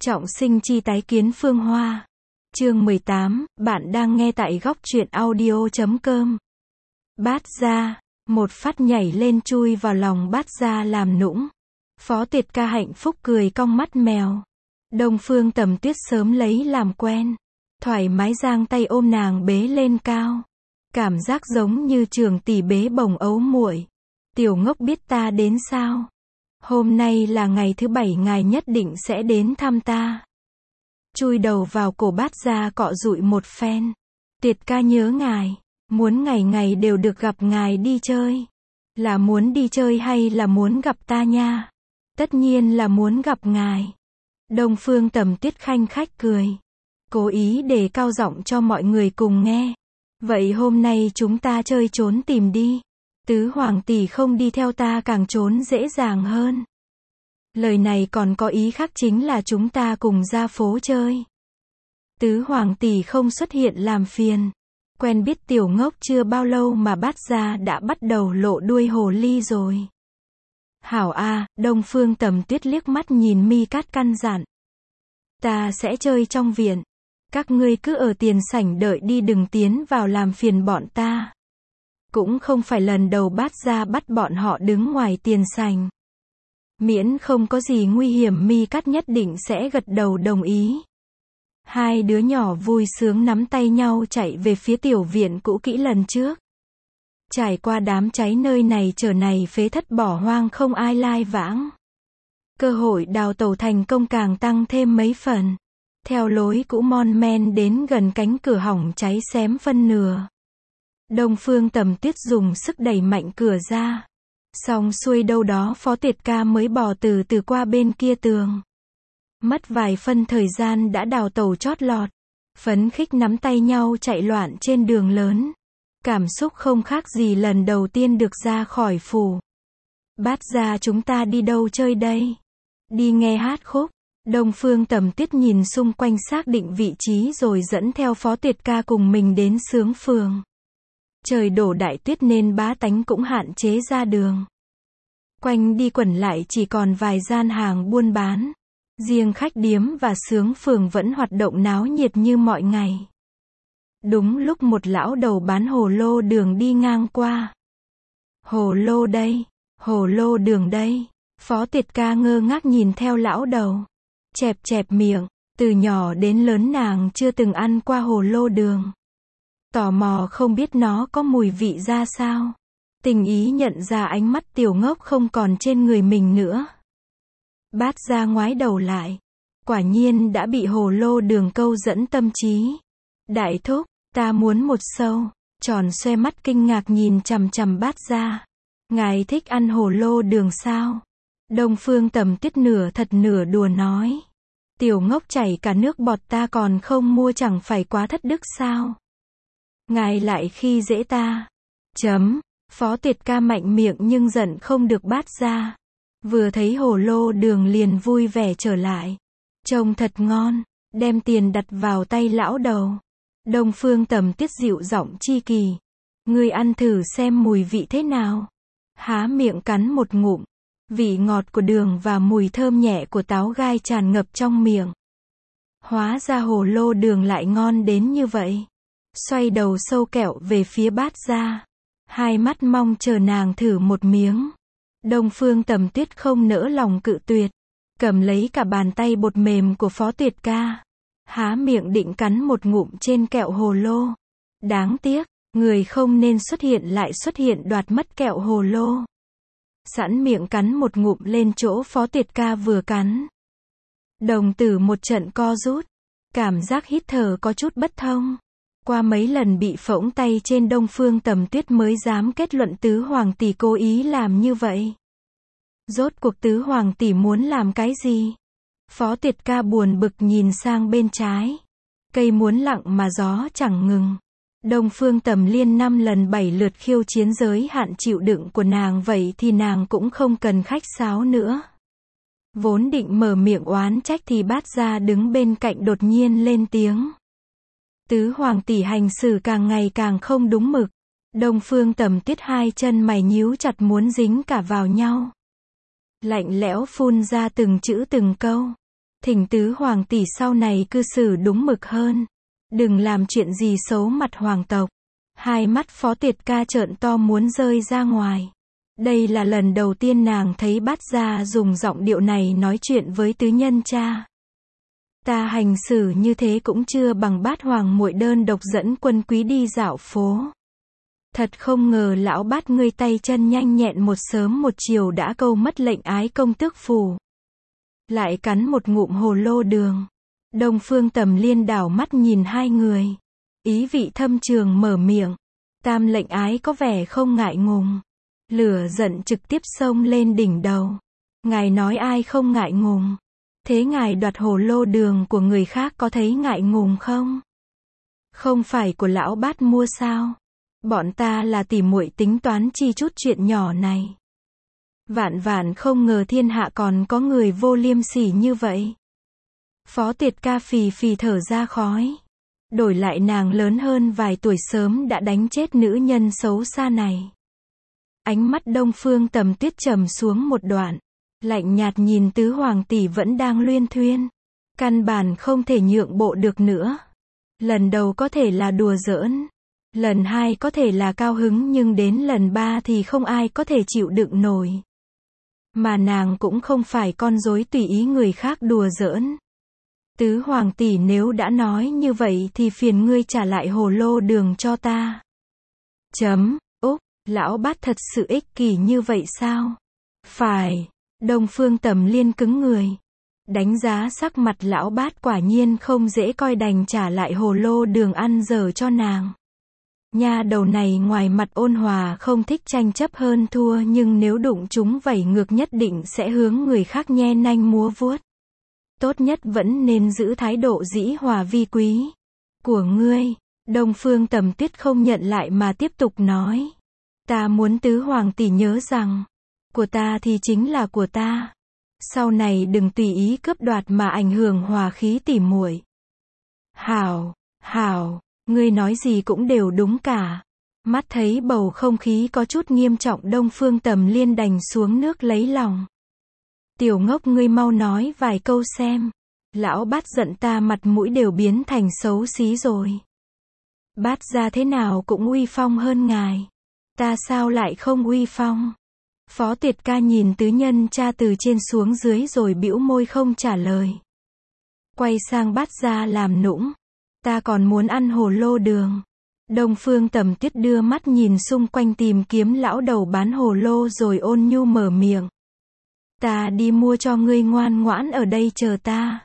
Trọng sinh chi tái kiến Phương Hoa. Chương 18, bạn đang nghe tại góc truyện audio.com. Bát gia, một phát nhảy lên chui vào lòng Bát gia làm nũng. Phó Tiệt Ca hạnh phúc cười cong mắt mèo. Đông Phương Tầm Tuyết sớm lấy làm quen. Thoải mái giang tay ôm nàng bế lên cao. Cảm giác giống như trường tỷ bế bồng ấu muội. Tiểu ngốc biết ta đến sao? Hôm nay là ngày thứ 7 ngài nhất định sẽ đến thăm ta. Chui đầu vào cổ Bát gia cọ dụi một phen. Tiệt ca nhớ ngài, muốn ngày ngày đều được gặp ngài đi chơi. Là muốn đi chơi hay là muốn gặp ta nha? Tất nhiên là muốn gặp ngài. Đông Phương Tầm Tuyết khanh khách cười. Cố ý để cao giọng cho mọi người cùng nghe. Vậy hôm nay chúng ta chơi trốn tìm đi. Tứ hoàng tỷ không đi theo ta càng trốn dễ dàng hơn. Lời này còn có ý khác, chính là chúng ta cùng ra phố chơi. Tứ hoàng tỷ không xuất hiện làm phiền. Quen biết tiểu ngốc chưa bao lâu mà Bát gia đã bắt đầu lộ đuôi hồ ly rồi. Hảo a, Đông Phương Tầm Tuyết liếc mắt nhìn Mi Cát căn dặn. Ta sẽ chơi trong viện. Các ngươi cứ ở tiền sảnh đợi đi, đừng tiến vào làm phiền bọn ta. Cũng không phải lần đầu Bát gia bắt bọn họ đứng ngoài tiền sảnh. Miễn không có gì nguy hiểm, Mi Cát nhất định sẽ gật đầu đồng ý. Hai đứa nhỏ vui sướng nắm tay nhau chạy về phía tiểu viện cũ kỹ lần trước. Trải qua đám cháy nơi này trở này phế thất bỏ hoang không ai lai vãng. Cơ hội đào tẩu thành công càng tăng thêm mấy phần. Theo lối cũ mon men đến gần cánh cửa hỏng cháy xém phân nửa. Đông Phương Tầm Tuyết dùng sức đẩy mạnh cửa ra. Xong xuôi đâu đó Phó Tiệt Ca mới bò từ từ qua bên kia tường. Mất vài phân thời gian đã đào tẩu chót lọt. Phấn khích nắm tay nhau chạy loạn trên đường lớn. Cảm xúc không khác gì lần đầu tiên được ra khỏi phủ. Bát gia, chúng ta đi đâu chơi đây? Đi nghe hát khúc. Đông Phương Tầm Tuyết nhìn xung quanh xác định vị trí rồi dẫn theo Phó Tiệt Ca cùng mình đến Sướng Phường. Trời đổ đại tuyết nên bá tánh cũng hạn chế ra đường. Quanh đi quẩn lại chỉ còn vài gian hàng buôn bán. Riêng khách điếm và Sướng Phường vẫn hoạt động náo nhiệt như mọi ngày. Đúng lúc một lão đầu bán hồ lô đường đi ngang qua. Hồ lô đây, hồ lô đường đây. Phó Tiệt Ca ngơ ngác nhìn theo lão đầu. Chẹp chẹp miệng, từ nhỏ đến lớn nàng chưa từng ăn qua hồ lô đường. Tò mò không biết nó có mùi vị ra sao. Tình ý nhận ra ánh mắt tiểu ngốc không còn trên người mình nữa. Bát gia ngoái đầu lại. Quả nhiên đã bị hồ lô đường câu dẫn tâm trí. Đại thúc, ta muốn một xâu. Tròn xoe mắt kinh ngạc nhìn chằm chằm Bát gia. Ngài thích ăn hồ lô đường sao? Đông Phương Tầm Tuyết nửa thật nửa đùa nói. Tiểu ngốc chảy cả nước bọt, ta còn không mua chẳng phải quá thất đức sao? Ngài lại khi dễ ta. Phó Tiệt Ca mạnh miệng nhưng giận không được Bát gia. Vừa thấy hồ lô đường liền vui vẻ trở lại. Trông thật ngon, đem tiền đặt vào tay lão đầu. Đông Phương Tầm Tuyết dịu giọng chi kỳ. Ngươi ăn thử xem mùi vị thế nào. Há miệng cắn một ngụm. Vị ngọt của đường và mùi thơm nhẹ của táo gai tràn ngập trong miệng. Hóa ra hồ lô đường lại ngon đến như vậy. Xoay đầu sâu kẹo về phía Bát gia. Hai mắt mong chờ nàng thử một miếng. Đông Phương Tầm Tuyết không nỡ lòng cự tuyệt. Cầm lấy cả bàn tay bột mềm của Phó Tiệt Ca. Há miệng định cắn một ngụm trên kẹo hồ lô. Đáng tiếc, người không nên xuất hiện lại xuất hiện đoạt mất kẹo hồ lô. Sẵn miệng cắn một ngụm lên chỗ Phó Tiệt Ca vừa cắn. Đồng tử một trận co rút. Cảm giác hít thở có chút bất thông. Qua mấy lần bị phỗng tay trên, Đông Phương Tầm Tuyết mới dám kết luận tứ hoàng tỷ cố ý làm như vậy. Rốt cuộc tứ hoàng tỷ muốn làm cái gì? Phó Tiệt Ca buồn bực nhìn sang bên trái. Cây muốn lặng mà gió chẳng ngừng. Đông Phương Tầm Liên 5 lần 7 lượt khiêu chiến giới hạn chịu đựng của nàng, vậy thì nàng cũng không cần khách sáo nữa. Vốn định mở miệng oán trách thì Bát gia đứng bên cạnh đột nhiên lên tiếng. Tứ hoàng tỷ hành xử càng ngày càng không đúng mực. Đông Phương Tầm Tuyết hai chân mày nhíu chặt muốn dính cả vào nhau. Lạnh lẽo phun ra từng chữ từng câu. Thỉnh tứ hoàng tỷ sau này cư xử đúng mực hơn. Đừng làm chuyện gì xấu mặt hoàng tộc. Hai mắt Phó Tiệt Ca trợn to muốn rơi ra ngoài. Đây là lần đầu tiên nàng thấy Bát Gia dùng giọng điệu này nói chuyện với tứ nhân cha. Ta hành xử như thế cũng chưa bằng Bát hoàng muội đơn độc dẫn quân quý đi dạo phố. Thật không ngờ lão Bát ngươi tay chân nhanh nhẹn, một sớm một chiều đã câu mất lệnh ái công tước phù. Lại cắn một ngụm hồ lô đường. Đông Phương Tầm Liên đảo mắt nhìn hai người. Ý vị thâm trường mở miệng. Tam lệnh ái có vẻ không ngại ngùng. Lửa giận trực tiếp xông lên đỉnh đầu. Ngài nói ai không ngại ngùng? Thế ngài đoạt hồ lô đường của người khác có thấy ngại ngùng không? Không phải của lão Bát mua sao? Bọn ta là tỉ muội tính toán chi chút chuyện nhỏ này. Vạn vạn không ngờ thiên hạ còn có người vô liêm sỉ như vậy. Phó Tiệt Ca phì phì thở ra khói. Đổi lại nàng lớn hơn vài tuổi sớm đã đánh chết nữ nhân xấu xa này. Ánh mắt Đông Phương Tầm Tuyết trầm xuống một đoạn. Lạnh nhạt nhìn tứ hoàng tỷ vẫn đang luyên thuyên. Căn bản không thể nhượng bộ được nữa. Lần đầu có thể là đùa giỡn. Lần hai có thể là cao hứng, nhưng đến lần ba thì không ai có thể chịu đựng nổi. Mà nàng cũng không phải con rối tùy ý người khác đùa giỡn. Tứ hoàng tỷ nếu đã nói như vậy thì phiền ngươi trả lại hồ lô đường cho ta. Úc, lão Bát thật sự ích kỷ như vậy sao? Phải. Đông Phương Tầm Liên cứng người. Đánh giá sắc mặt lão Bát quả nhiên không dễ coi, đành trả lại hồ lô đường ăn dở cho nàng. Nha đầu này ngoài mặt ôn hòa không thích tranh chấp hơn thua, nhưng nếu đụng chúng vẩy ngược nhất định sẽ hướng người khác nhe nanh múa vuốt. Tốt nhất vẫn nên giữ thái độ dĩ hòa vi quý của ngươi. Đông Phương Tầm Tuyết không nhận lại mà tiếp tục nói. Ta muốn tứ hoàng tỷ nhớ rằng, của ta thì chính là của ta. Sau này đừng tùy ý cướp đoạt mà ảnh hưởng hòa khí tỉ muội. Hảo, ngươi nói gì cũng đều đúng cả. Mắt thấy bầu không khí có chút nghiêm trọng, Đông Phương Tầm Liên đành xuống nước lấy lòng. Tiểu ngốc, ngươi mau nói vài câu xem. Lão Bát giận ta mặt mũi đều biến thành xấu xí rồi. Bát gia thế nào cũng uy phong hơn ngài. Ta sao lại không uy phong? Phó Tiệt Ca nhìn tứ nhân cha từ trên xuống dưới rồi bĩu môi không trả lời. Quay sang Bát gia làm nũng. Ta còn muốn ăn hồ lô đường. Đông Phương Tầm Tuyết đưa mắt nhìn xung quanh tìm kiếm lão đầu bán hồ lô rồi ôn nhu mở miệng. Ta đi mua cho ngươi, ngoan ngoãn ở đây chờ ta.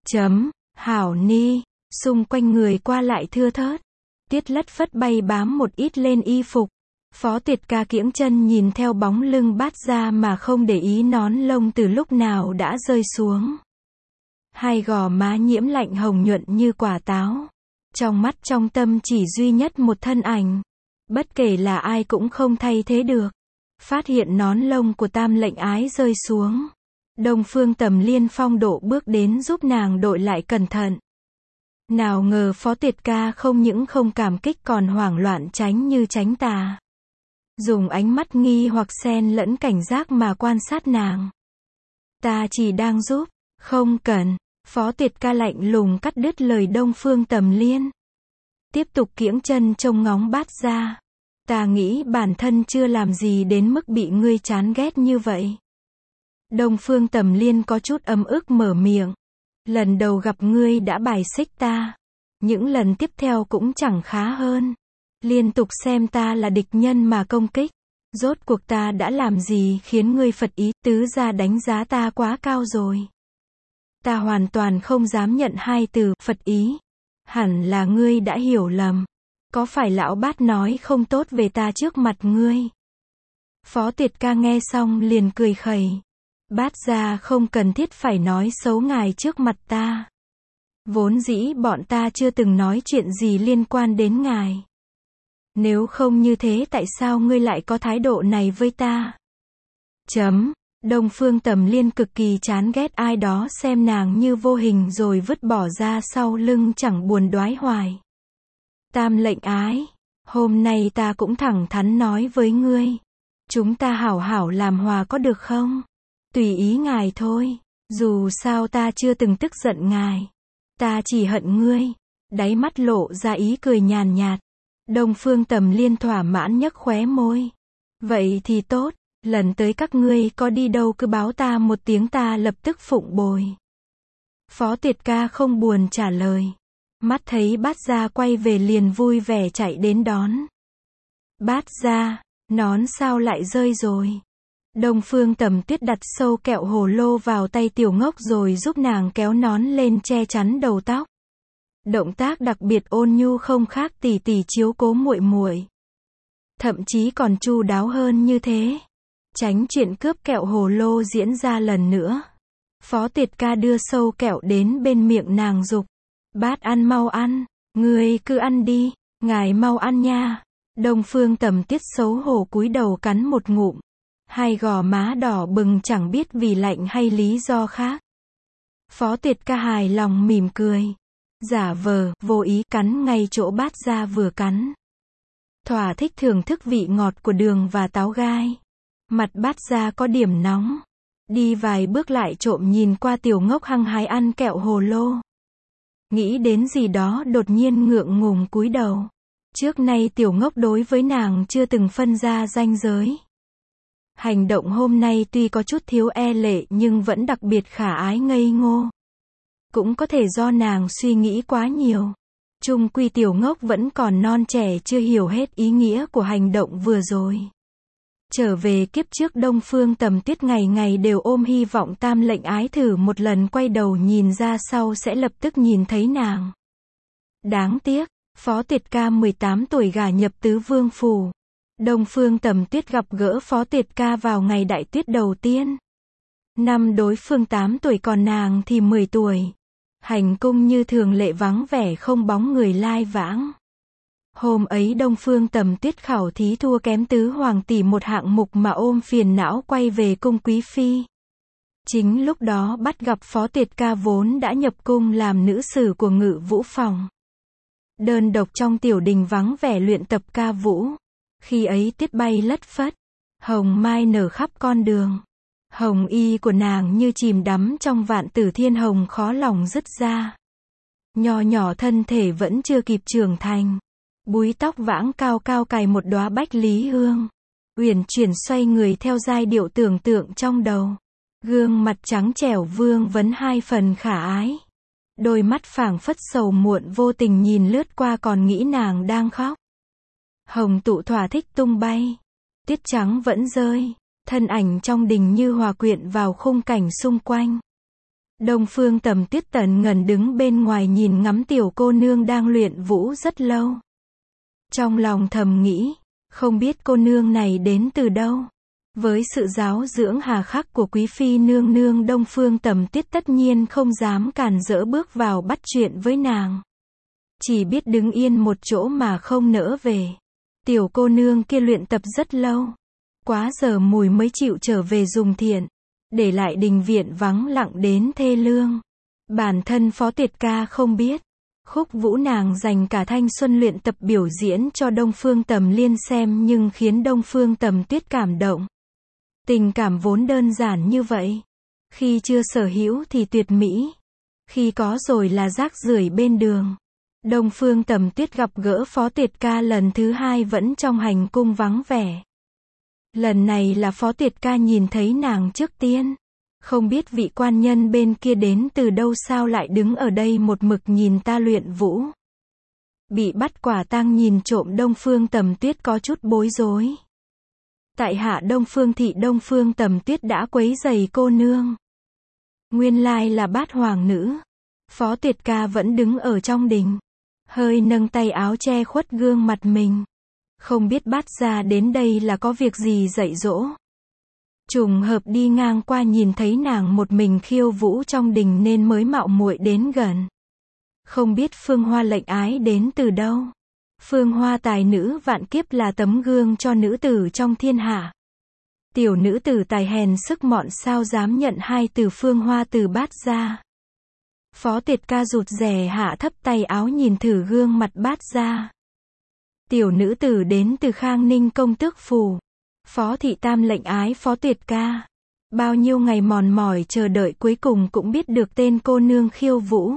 Hảo ni. Xung quanh người qua lại thưa thớt. Tiết lất phất bay bám một ít lên y phục. Phó Tiệt Ca kiễng chân nhìn theo bóng lưng Bát gia mà không để ý nón lông từ lúc nào đã rơi xuống. Hai gò má nhiễm lạnh hồng nhuận như quả táo. Trong mắt trong tâm chỉ duy nhất một thân ảnh. Bất kể là ai cũng không thay thế được. Phát hiện nón lông của tam lệnh ái rơi xuống. Đông Phương Tầm Liên phong độ bước đến giúp nàng đội lại cẩn thận. Nào ngờ Phó Tiệt Ca không những không cảm kích còn hoảng loạn tránh như tránh tà. Dùng ánh mắt nghi hoặc xen lẫn cảnh giác mà quan sát nàng. Ta chỉ đang giúp. Không cần. Phó Tiệt Ca lạnh lùng cắt đứt lời Đông Phương Tầm Liên. Tiếp tục kiễng chân trông ngóng Bát gia. Ta nghĩ bản thân chưa làm gì đến mức bị ngươi chán ghét như vậy. Đông Phương Tầm Liên có chút ấm ức mở miệng. Lần đầu gặp ngươi đã bài xích ta. Những lần tiếp theo cũng chẳng khá hơn. Liên tục xem ta là địch nhân mà công kích. Rốt cuộc ta đã làm gì khiến ngươi phật ý? Tứ gia đánh giá ta quá cao rồi. Ta hoàn toàn không dám nhận hai từ phật ý. Hẳn là ngươi đã hiểu lầm. Có phải lão Bát nói không tốt về ta trước mặt ngươi? Phó Tiệt Ca nghe xong liền cười khẩy. Bát gia không cần thiết phải nói xấu ngài trước mặt ta. Vốn dĩ bọn ta chưa từng nói chuyện gì liên quan đến ngài. Nếu không như thế tại sao ngươi lại có thái độ này với ta? Đông Phương Tầm Liên cực kỳ chán ghét ai đó xem nàng như vô hình rồi vứt bỏ ra sau lưng chẳng buồn đoái hoài. Tam lệnh ái, hôm nay ta cũng thẳng thắn nói với ngươi. Chúng ta hảo hảo làm hòa có được không? Tùy ý ngài thôi. Dù sao ta chưa từng tức giận ngài. Ta chỉ hận ngươi. Đáy mắt lộ ra ý cười nhàn nhạt. Đông Phương Tầm Liên thỏa mãn nhấc khóe môi. Vậy thì tốt, lần tới các ngươi có đi đâu cứ báo ta một tiếng, ta lập tức phụng bồi. Phó Tiệt Ca không buồn trả lời. Mắt thấy Bát Gia quay về liền vui vẻ chạy đến đón. Bát Gia, nón sao lại rơi rồi? Đông Phương Tầm Tuyết đặt sâu kẹo hồ lô vào tay Tiểu Ngốc rồi giúp nàng kéo nón lên che chắn đầu tóc. Động tác đặc biệt ôn nhu không khác tỷ tỷ chiếu cố muội muội. Thậm chí còn chu đáo hơn như thế. Tránh chuyện cướp kẹo hồ lô diễn ra lần nữa. Phó Tiệt Ca đưa sâu kẹo đến bên miệng nàng dục. Bát ăn mau ăn, ngươi cứ ăn đi, ngài mau ăn nha. Đông Phương Tầm Tuyết xấu hổ cúi đầu cắn một ngụm. Hai gò má đỏ bừng chẳng biết vì lạnh hay lý do khác. Phó Tiệt Ca hài lòng mỉm cười. Giả vờ, vô ý cắn ngay chỗ Bát Gia vừa cắn. Thỏa thích thưởng thức vị ngọt của đường và táo gai. Mặt Bát Gia có điểm nóng. Đi vài bước lại trộm nhìn qua Tiểu Ngốc hăng hái ăn kẹo hồ lô. Nghĩ đến gì đó đột nhiên ngượng ngùng cúi đầu. Trước nay Tiểu Ngốc đối với nàng chưa từng phân ra ranh giới. Hành động hôm nay tuy có chút thiếu e lệ nhưng vẫn đặc biệt khả ái ngây ngô. Cũng có thể do nàng suy nghĩ quá nhiều. Chung quy Tiểu Ngốc vẫn còn non trẻ chưa hiểu hết ý nghĩa của hành động vừa rồi. Trở về kiếp trước Đông Phương Tầm Tuyết ngày ngày đều ôm hy vọng Tam Lệnh Ái thử một lần quay đầu nhìn ra sau sẽ lập tức nhìn thấy nàng. Đáng tiếc, Phó Tiệt Ca 18 tuổi gả nhập Tứ Vương phủ. Đông Phương Tầm Tuyết gặp gỡ Phó Tiệt Ca vào ngày đại tuyết đầu tiên. Năm đối phương 8 tuổi còn nàng thì 10 tuổi. Hành cung như thường lệ vắng vẻ không bóng người lai vãng. Hôm ấy Đông Phương Tầm Tuyết khảo thí thua kém tứ hoàng tỷ một hạng mục mà ôm phiền não quay về cung quý phi. Chính lúc đó bắt gặp Phó Tiệt Ca vốn đã nhập cung làm nữ sử của Ngự Vũ phòng. Đơn độc trong tiểu đình vắng vẻ luyện tập ca vũ. Khi ấy tuyết bay lất phất, hồng mai nở khắp con đường. Hồng y của nàng như chìm đắm trong vạn tử thiên hồng khó lòng dứt ra. Nho nhỏ thân thể vẫn chưa kịp trưởng thành. Búi tóc vãng cao cao cài một đóa bách lý hương. Uyển chuyển xoay người theo giai điệu tưởng tượng trong đầu. Gương mặt trắng trẻo vương vấn hai phần khả ái. Đôi mắt phảng phất sầu muộn vô tình nhìn lướt qua còn nghĩ nàng đang khóc. Hồng tụ thỏa thích tung bay. Tuyết trắng vẫn rơi. Thân ảnh trong đình như hòa quyện vào khung cảnh xung quanh. Đông Phương Tầm Tuyết tần ngần đứng bên ngoài nhìn ngắm tiểu cô nương đang luyện vũ rất lâu. Trong lòng thầm nghĩ, không biết cô nương này đến từ đâu. Với sự giáo dưỡng hà khắc của quý phi nương nương, Đông Phương Tầm Tuyết tất nhiên không dám cản rỡ bước vào bắt chuyện với nàng. Chỉ biết đứng yên một chỗ mà không nỡ về. Tiểu cô nương kia luyện tập rất lâu. Quá giờ mùi mới chịu trở về dùng thiện. Để lại đình viện vắng lặng đến thê lương. Bản thân Phó Tiệt Ca không biết. Khúc vũ nàng dành cả thanh xuân luyện tập biểu diễn cho Đông Phương Tầm Liên xem nhưng khiến Đông Phương Tầm Tuyết cảm động. Tình cảm vốn đơn giản như vậy. Khi chưa sở hữu thì tuyệt mỹ. Khi có rồi là rác rưởi bên đường. Đông Phương Tầm Tuyết gặp gỡ Phó Tiệt Ca lần thứ hai vẫn trong hành cung vắng vẻ. Lần này là Phó Tiệt Ca nhìn thấy nàng trước tiên. Không biết vị quan nhân bên kia đến từ đâu sao lại đứng ở đây một mực nhìn ta luyện vũ. Bị bắt quả tang nhìn trộm Đông Phương Tầm Tuyết có chút bối rối. Tại hạ Đông Phương thị Đông Phương Tầm Tuyết đã quấy rầy cô nương. Nguyên lai là Bát hoàng nữ. Phó Tiệt Ca vẫn đứng ở trong đình. Hơi nâng tay áo che khuất gương mặt mình. Không biết Bát gia đến đây là có việc gì dạy dỗ. Trùng hợp đi ngang qua nhìn thấy nàng một mình khiêu vũ trong đình nên mới mạo muội đến gần. Không biết Phương Hoa Lệnh Ái đến từ đâu. Phương Hoa tài nữ vạn kiếp là tấm gương cho nữ tử trong thiên hạ. Tiểu nữ tử tài hèn sức mọn sao dám nhận hai từ Phương Hoa từ Bát gia. Phó Tiệt Ca rụt rè hạ thấp tay áo nhìn thử gương mặt Bát gia. Tiểu nữ tử đến từ Khang Ninh công tước phủ. Phó thị Tam Lệnh Ái Phó Tiệt Ca. Bao nhiêu ngày mòn mỏi chờ đợi cuối cùng cũng biết được tên cô nương khiêu vũ.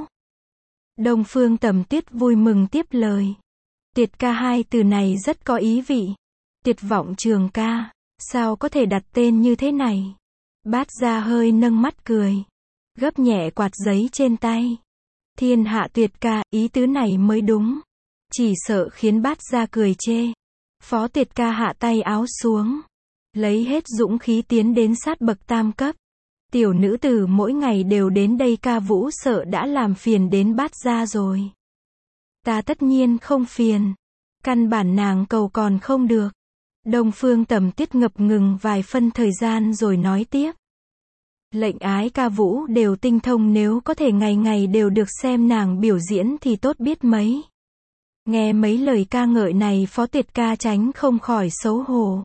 Đông Phương Tầm Tuyết vui mừng tiếp lời. Tiệt ca, hai từ này rất có ý vị. Tuyệt vọng trường ca, sao có thể đặt tên như thế này? Bát Gia hơi nâng mắt cười, gấp nhẹ quạt giấy trên tay. Thiên hạ tuyệt ca, ý tứ này mới đúng. Chỉ sợ khiến Bát Gia cười chê. Phó Tuyệt ca hạ tay áo xuống, lấy hết dũng khí tiến đến sát bậc tam cấp. Tiểu nữ tử mỗi ngày đều đến đây ca vũ, sợ đã làm phiền đến Bát Gia rồi. Ta tất nhiên không phiền. Căn bản nàng cầu còn không được. Đông Phương Tầm Tuyết ngập ngừng vài phân thời gian rồi nói tiếp. Lệnh ái ca vũ đều tinh thông, nếu có thể ngày ngày đều được xem nàng biểu diễn thì tốt biết mấy. Nghe mấy lời ca ngợi này, Phó Tuyệt ca tránh không khỏi xấu hổ.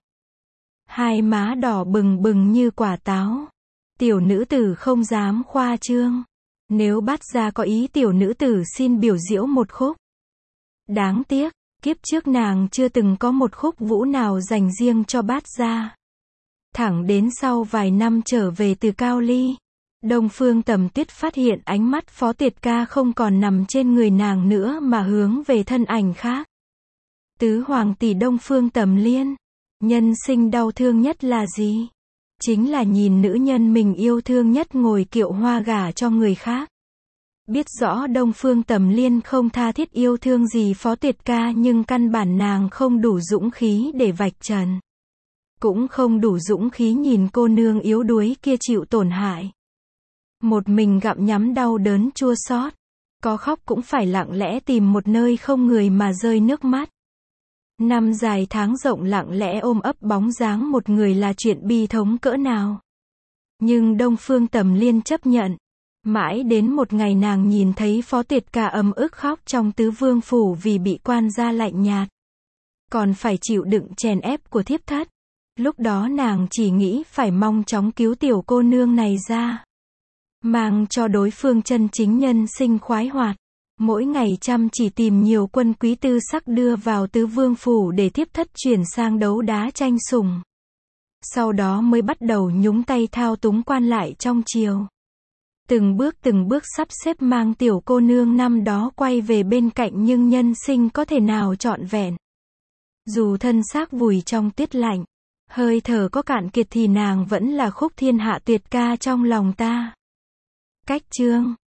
Hai má đỏ bừng bừng như quả táo. Tiểu nữ tử không dám khoa trương. Nếu Bát Gia có ý, tiểu nữ tử xin biểu diễn một khúc. Đáng tiếc, kiếp trước nàng chưa từng có một khúc vũ nào dành riêng cho Bát Gia. Thẳng đến sau vài năm trở về từ Cao Ly, Đông Phương Tầm Tuyết phát hiện ánh mắt Phó Tuyệt ca không còn nằm trên người nàng nữa mà hướng về thân ảnh khác. Tứ hoàng tỷ Đông Phương Tầm Liên. Nhân sinh đau thương nhất là gì? Chính là nhìn nữ nhân mình yêu thương nhất ngồi kiệu hoa gả cho người khác. Biết rõ Đông Phương Tầm Liên không tha thiết yêu thương gì Phó Tuyệt ca, nhưng căn bản nàng không đủ dũng khí để vạch trần. Cũng không đủ dũng khí nhìn cô nương yếu đuối kia chịu tổn hại. Một mình gặm nhắm đau đớn chua xót. Có khóc cũng phải lặng lẽ tìm một nơi không người mà rơi nước mắt. Năm dài tháng rộng lặng lẽ ôm ấp bóng dáng một người là chuyện bi thống cỡ nào. Nhưng Đông Phương Tầm Liên chấp nhận. Mãi đến một ngày nàng nhìn thấy Phó Tuyệt ca ấm ức khóc trong Tứ Vương phủ vì bị quan gia lạnh nhạt. Còn phải chịu đựng chèn ép của thiếp thất. Lúc đó nàng chỉ nghĩ phải mong chóng cứu tiểu cô nương này ra. Mang cho đối phương chân chính nhân sinh khoái hoạt. Mỗi ngày chăm chỉ tìm nhiều quân quý tư sắc đưa vào Tứ Vương phủ để thiếp thất chuyển sang đấu đá tranh sủng. Sau đó mới bắt đầu nhúng tay thao túng quan lại trong triều. Từng bước sắp xếp mang tiểu cô nương năm đó quay về bên cạnh, nhưng nhân sinh có thể nào trọn vẹn. Dù thân xác vùi trong tuyết lạnh, hơi thở có cạn kiệt thì nàng vẫn là khúc thiên hạ tuyệt ca trong lòng ta. Cách chương